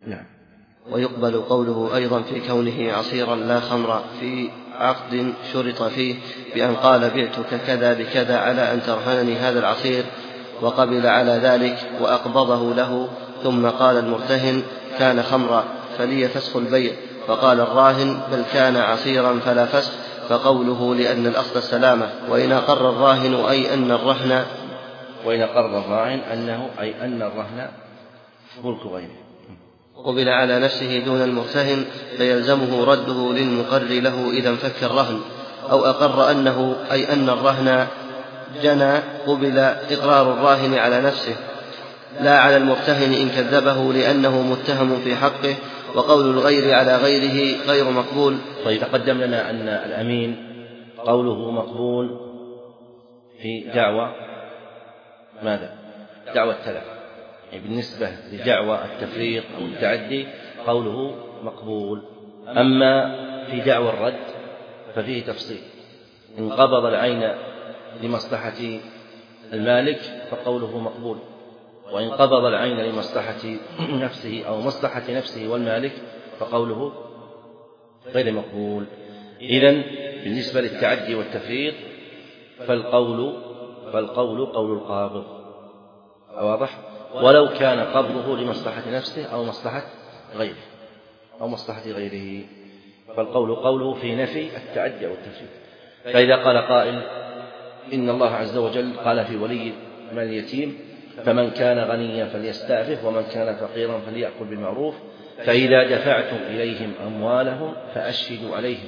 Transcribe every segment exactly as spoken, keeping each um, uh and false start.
نعم. ويقبل قوله أيضا في كونه عصيرا لا خمرا في عقد شرط فيه بأن قال بعتك كذا بكذا على أن ترهنني هذا العصير، وقبل على ذلك وأقبضه له، ثم قال المرتهن كان خمرا فلي فسخ البيع، فقال الراهن بل كان عصيرا فلا فسخ، فقوله لأن الأصل السلامة. وإن أقر الراهن أي أن الرهن وإن أقر الراهن أنه أي أن الرهن ملك غيره قبل على نفسه دون المرتهن فيلزمه رده للمقر له إذا انفك الرهن، أو أقر أنه أي أن الرهن جنى قبل إقرار الراهن على نفسه لا على المرتهن إن كذبه لأنه متهم في حقه، وقول الغير على غيره غير مقبول. طيب تقدم لنا أن الأمين قوله مقبول في دعوى ماذا؟ دعوى التلف، يعني بالنسبة لدعوى التفريق أو التعدي قوله مقبول. أما في دعوى الرد ففيه تفصيل، إن قبض العين لمصلحة المالك فقوله مقبول، وإن قبض العين لمصلحة نفسه أو مصلحة نفسه والمالك فقوله غير مقبول. إذن بالنسبة للتعدي والتفريط فالقول فالقول قول القابض، واضح؟ ولو كان قبضه لمصلحة نفسه أو مصلحة غيره أو مصلحة غيره فالقول قوله في نفي التعدي والتفريط. فإذا قال قائل إن الله عز وجل قال في ولي مال اليتيم فمن كان غنيا فليستعفف ومن كان فقيرا فليأكل بالمعروف، فإذا دفعتم إليهم أموالهم فأشهدوا عليهم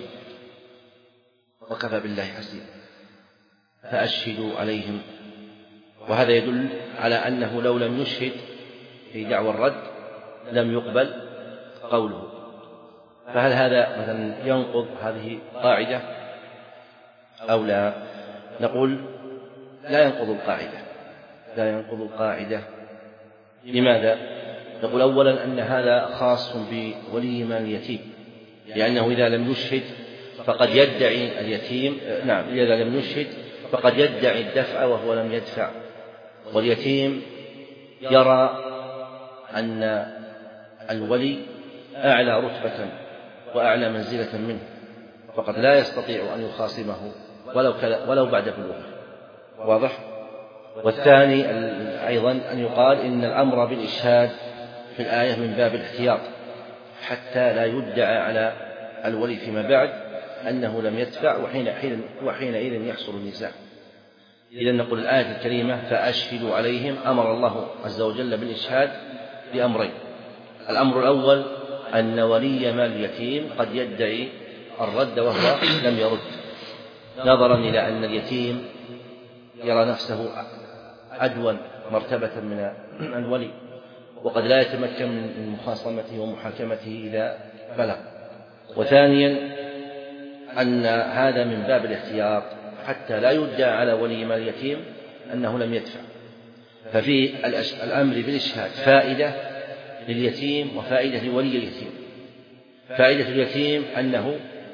وكفى بالله حسيبا، فأشهدوا عليهم. وهذا يدل على أنه لو لم يشهد في دعوى الرد لم يقبل قوله. فهل هذا مثلا ينقض هذه قاعدة أو لا؟ نقول لا ينقض القاعدة، لا ينقض القاعدة. لماذا؟ نقول أولا أن هذا خاص بولي مال اليتيم، لأنه إذا لم يشهد فقد يدعي اليتيم نعم إذا لم يشهد فقد يدعي الدفع وهو لم يدفع، واليتيم يرى أن الولي أعلى رتبة وأعلى منزلة منه، فقد لا يستطيع أن يخاصمه ولو, ولو بعد بلوغه، واضح؟ والثاني أيضا أن يقال إن الأمر بالإشهاد في الآية من باب الاحتياط حتى لا يدعى على الولي فيما بعد أنه لم يدفع وحينئذ وحين يحصل النزاع. إذا نقول الآية الكريمة فأشهدوا عليهم أمر الله عز وجل بالإشهاد بأمرين: الأمر الأول أن ولي مال اليتيم قد يدعي الرد وهو لم يرد، نظرا إلى أن اليتيم يرى نفسه أدون مرتبة من الولي وقد لا يتمكن من مخاصمته ومحاكمته إذا بلغ. وثانيا أن هذا من باب الاحتياط حتى لا يدعى على ولي مال اليتيم أنه لم يدفع. ففي الأمر بالإشهاد فائدة لليتيم وفائدة لولي اليتيم. فائدة اليتيم أنه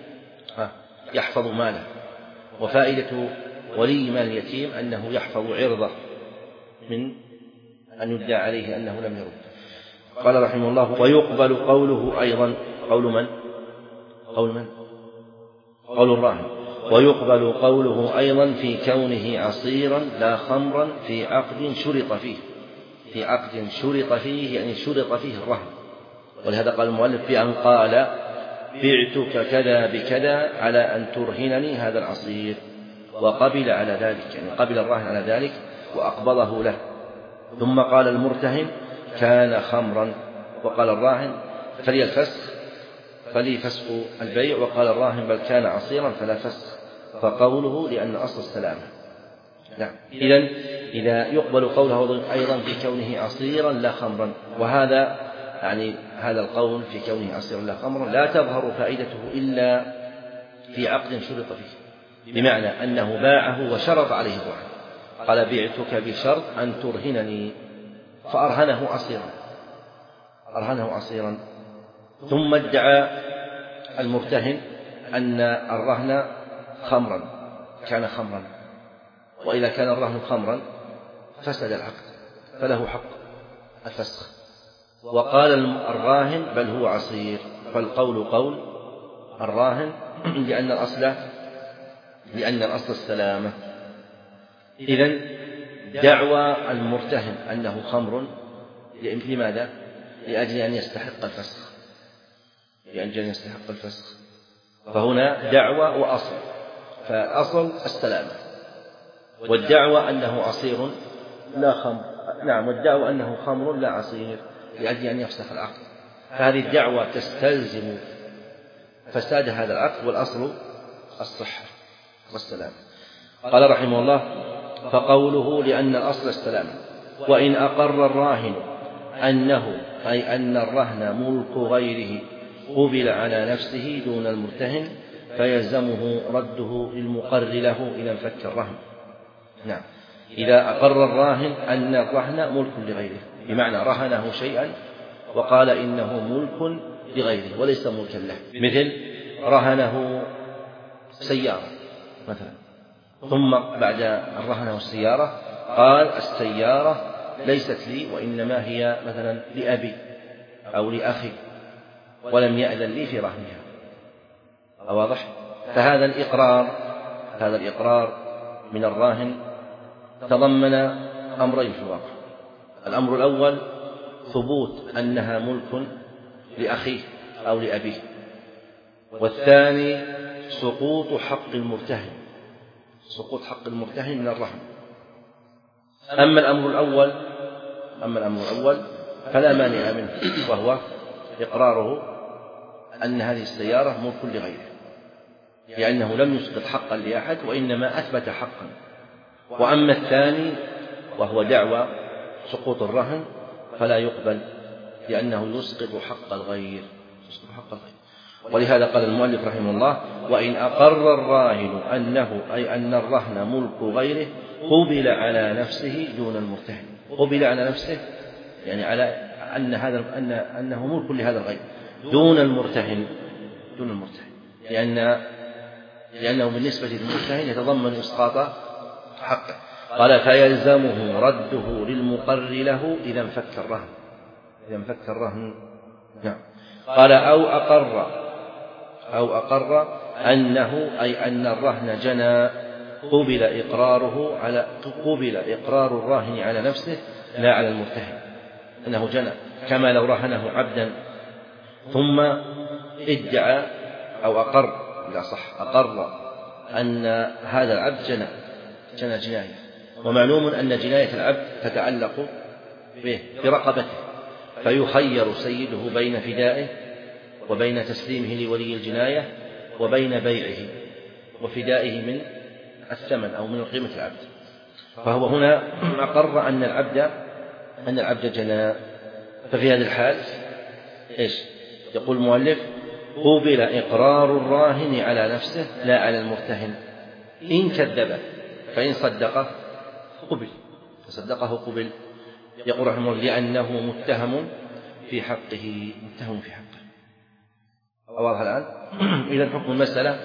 يحفظ ماله، وفائدة ولي مال اليتيم أنه يحفظ عرضه من أن يدعى عليه أنه لم يرد. قال رحمه الله: ويقبل قوله أيضا. قول من؟ قول من؟ قول الراهن. ويقبل قوله أيضا في كونه عصيرا لا خمرا في عقد شرط فيه. في عقد شرط فيه يعني شرط فيه الرهن. ولهذا قال المؤلف بأن قال بعتك كذا بكذا على أن ترهنني هذا العصير، وقبل على ذلك يعني قبل الراهن على ذلك وأقبضه له. ثم قال المرتهن كان خمرا، وقال الراهن فلي الفسخ فلي فسخ البيع، وقال الراهن بل كان عصيرا فلا فسخ، فقوله لأن أصل السلامة. نعم. إذن إذا يقبل قوله أيضا في كونه عصيرا لا خمرا، وهذا يعني هذا القول في كونه عصيرا لا خمرا لا تظهر فائدته إلا في عقد شرط فيه، بمعنى أنه باعه وشرط عليه الرهن، قال بعتك بشرط أن ترهنني، فأرهنه عصيرا أرهنه عصيرا ثم ادعى المرتهن أن الرهن خمرا كان خمرا، وإذا كان الرهن خمرا فسد العقد فله حق الفسخ. وقال الراهن بل هو عصير، فالقول قول الراهن لأن الأصل لأن الأصل السلامة. إذن دعوى المرتهن أنه خمر لماذا؟ لأجل أن يستحق الفسخ، لأجل أن يستحق الفسخ، فهنا دعوى وأصل، فأصل السلامة، والدعوى أنه عصير لا خمر، نعم، والدعوى أنه خمر لا عصير لأجل أن يفسخ العقد، فهذه الدعوى تستلزم فساد هذا العقد، والأصل الصحة والسلامة. قال رحمه الله: فقوله لأن الأصل السلامة. وإن أقر الراهن أنه أي أن الرهن ملك غيره قبل على نفسه دون المرتهن فيلزمه رده للمقر له إذا انفك الرهن. نعم، إذا أقر الراهن أن الرهن ملك لغيره، بمعنى رهنه شيئا وقال إنه ملك لغيره وليس ملكا له، مثل رهنه سيارة مثلا، ثم بعد أن رهنه السيارة قال السيارة ليست لي وإنما هي مثلا لأبي أو لأخي ولم يأذن لي في رهنها. واضح؟ فهذا الإقرار هذا الإقرار من الراهن تضمن أمرين في الواقع: الأمر الأول ثبوت أنها ملك لأخيه أو لأبيه، والثاني سقوط حق المرتهن سقوط حق المرتهن من الرهن. أما الأمر الأول أما الأمر الأول فلا مانع منه، وهو إقراره أن هذه السيارة ملك لغيره، لأنه لم يسقط حقا لأحد وإنما أثبت حقا. وأما الثاني وهو دعوى سقوط الرهن فلا يقبل، لأنه يسقط حق الغير يسقط حق الغير ولهذا قال المؤلف رحمه الله: وإن أقر الراهن أنه أي أن الرهن ملك غيره قبل على نفسه دون المرتهن. قبل على نفسه يعني على أن هذا أن أنه ملك لهذا الغير دون المرتهن دون المرتهن لأن لأنه بالنسبة للمرتهن يتضمن إسقاط حقه. قال: فيلزمه رده للمقر له إذا انفك الرهن إذا انفك الرهن نعم. قال: أو أقر أو أقر أنه أي أن الرهن جنى قبل إقراره على قبل إقرار الراهن على نفسه لا على المرتهن، أنه جنى، كما لو رهنه عبدا ثم ادعى أو أقر لا صح أقر أن هذا العبد جنى جنى جناية، ومعلوم أن جناية العبد تتعلق به برقبته، فيخير سيده بين فدائه وبين تسليمه لولي الجناية وبين بيعه وفدائه من الثمن أو من قيمة العبد. فهو هنا أقر أن العبد أن العبد جنى. ففي هذه الحال إيش يقول المؤلف؟ قبل إقرار الراهن على نفسه لا على المرتهن إن كذبه، فإن صدقه قبل فصدقه قبل. يقول رحمه الله: لأنه متهم في حقه متهم في حقه. واضح الآن؟ إذا حكم المسألة: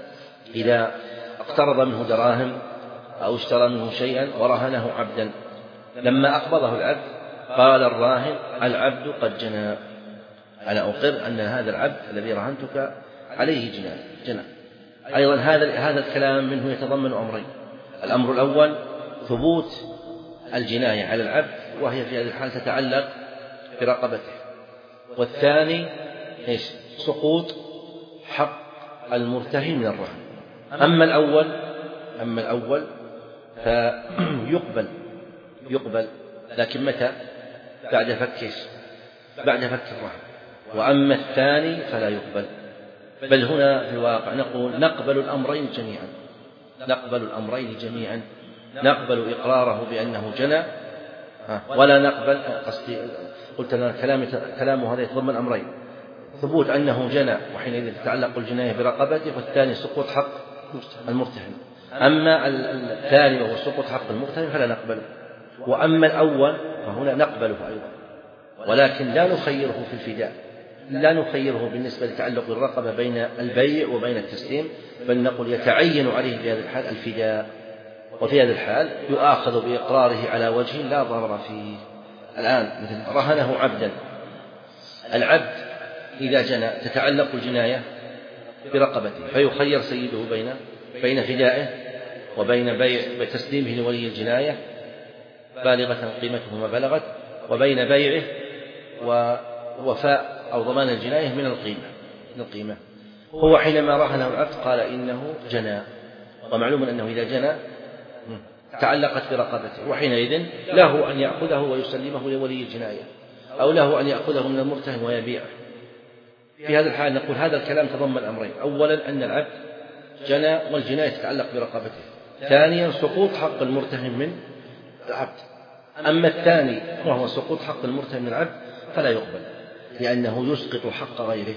إذا اقترض منه دراهم أو اشترى منه شيئا ورهنه عبدا، لما أقبضه العبد قال الراهن: العبد قد جنى، أنا أقر أن هذا العبد الذي رهنتك عليه جنى جنى. أيضا هذا هذا الكلام منه يتضمن أمرين: الأمر الأول ثبوت الجناية على العبد، وهي في هذه الحال تتعلق برقبته، والثاني إيش؟ سقوط حق المرتهن من الرهن. أما الأول أما الأول فيقبل يقبل لكن متى؟ بعد فك بعد فك الرهن. وأما الثاني فلا يقبل. بل هنا في الواقع نقول نقبل الأمرين جميعا نقبل الأمرين جميعا نقبل إقراره بأنه جنى، ولا نقبل قصدي قلت أن كلامه هذا يتضمن أمرين: ثبوت أنه جنى وحينئذ تتعلق الجناية برقبته، والثاني سقوط حق المرتهن. أما الثاني وهو سقوط حق المرتهن فلا نقبله. وأما الأول فهنا نقبله أيضا، ولكن لا نخيره في الفداء لا نخيره بالنسبة لتعلق الرقبة بين البيع وبين التسليم، بل نقول يتعين عليه في هذه الحال الفداء، وفي هذه الحال يؤاخذ بإقراره على وجه لا ضرر فيه. الآن مثل رهنه عبدا العبد إذا جنى تتعلق الجناية برقبته، فيخير سيده بين بين فدائه وبين بيع تسليمه لولي الجناية بالغة قيمته ما بلغت، وبين بيعه ووفاء أو ضمان الجناية من القيمة من القيمة هو حينما رهنه العبد قال إنه جنى، ومعلوم أنه إذا جنى تعلقت برقبته، وحينئذ له أن يأخذه ويسلمه لولي الجناية، أو له أن يأخذه من المرتهن ويبيعه. في هذا الحال نقول هذا الكلام تضمن أمرين: أولا أن العبد جنى والجناية تتعلق برقبته، ثانيا سقوط حق المرتهن من العبد. أما الثاني وهو سقوط حق المرتهن من العبد فلا يقبل، لأنه يسقط حق غيره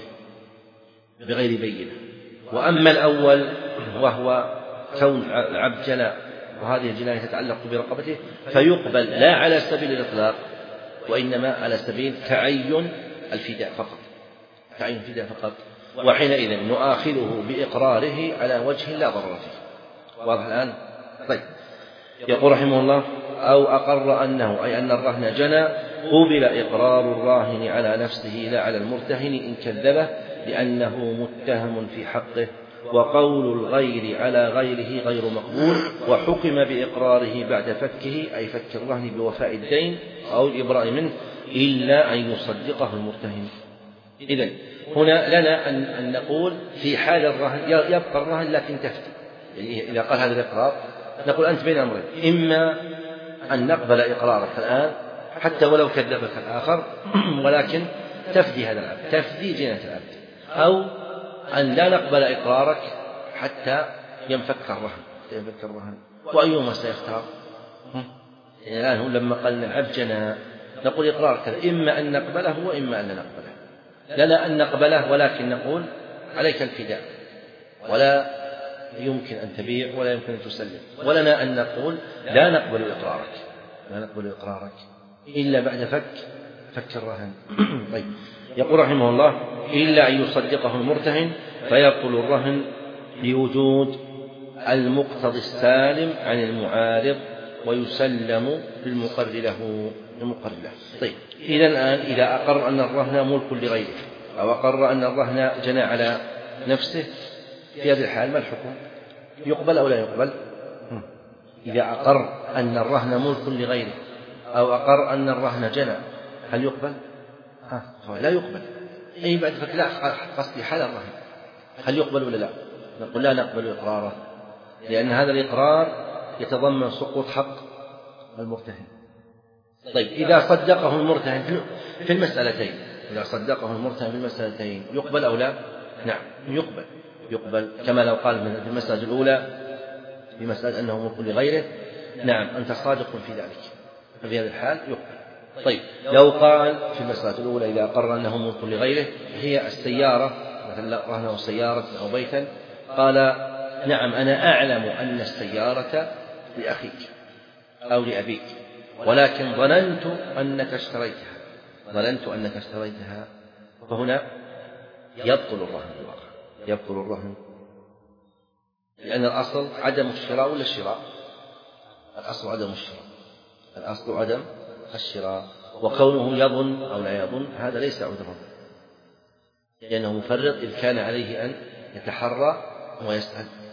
بغير بينة. وأما الأول وهو كون العبد جنى وهذه الجناية تتعلق برقبته فيقبل لا على سبيل الإطلاق، وإنما على سبيل تعين الفداء فقط، تعين الفداء فقط، وحينئذ نؤاخذه بإقراره على وجه لا ضرر فيه. واضح الآن؟ طيب، يقول رحمه الله: أو أقر أنه أي أن الرهن جنى قبل إقرار الراهن على نفسه لا على المرتهن إن كذبه لأنه متهم في حقه، وقول الغير على غيره غير مقبول، وحكم بإقراره بعد فكه أي فك الرهن بوفاء الدين أو الإبراء منه إلا أن يصدقه المرتهن. إذن هنا لنا أن نقول في حال الرهن يبقى الرهن لكن تفتي، يعني إذا قال هذا الإقرار نقول أنت بين أمرين: إما أن نقبل إقرارك الآن حتى ولو كذبك الآخر ولكن تفدي هذا العبد، تفدي جنة العبد، أو أن لا نقبل إقرارك حتى ينفك الرهن ينفك الرهن وأيهما سيختار؟ يعني الآن هو لما قال العبد جنى نقول إقرارك إما أن نقبله وإما أن لا نقبله. لنا أن نقبله ولكن نقول عليك الفداء، ولا يمكن أن تبيع ولا يمكن أن تسلم. ولنا أن نقول لا نقبل إقرارك لا نقبل إقرارك إلا بعد فك فك الرهن. طيب، يقول رحمه الله: إلا أن يصدقه المرتهن فيبطل الرهن لوجود المقتضي السالم عن المعارض ويسلم للمقر له المقر له. طيب، إذا الآن إذا أقر أن الرهن ملك لغيره أو أقر أن الرهن جنى على نفسه، في هذه الحال ما الحكم؟ يقبل أو لا يقبل؟ إذا أقر أن الرهن ملك لغيره أو أقر أن الرهن جنى هل يقبل؟ ها لا يقبل. أي بعد فك لا قصدي حال الرهن هل يقبل ولا لا؟ نقول لا نقبل إقراره، لأن هذا الإقرار يتضمن سقوط حق المرتهن. طيب، إذا صدقه المرتهن في المسألتين إذا صدقه المرتهن في المسألتين يقبل أو لا؟ نعم يقبل يقبل كما لو قال في المسألة الأولى في مسألة أنه ملك لغيره: نعم أنت صادق في ذلك، ففي هذا الحال يقبل. طيب، لو قال في المسألة الأولى إذا أقر أنه ملك لغيره هي السيارة، مثلا رهنه سيارة أو بيتا، قال: نعم أنا أعلم أن السيارة لأخيك أو لأبيك، ولكن ظننت أنك اشتريتها ظننت أنك اشتريتها فهنا يبطل الرهن الواقع يبطل الرهن لأن الأصل عدم الشراء ولا الشراء؟ الأصل عدم الشراء الأصل عدم الشراء وكونه يظن أو لا يظن هذا ليس عذرا، لأنه مفرط إذ كان عليه أن يتحرى ويسأل.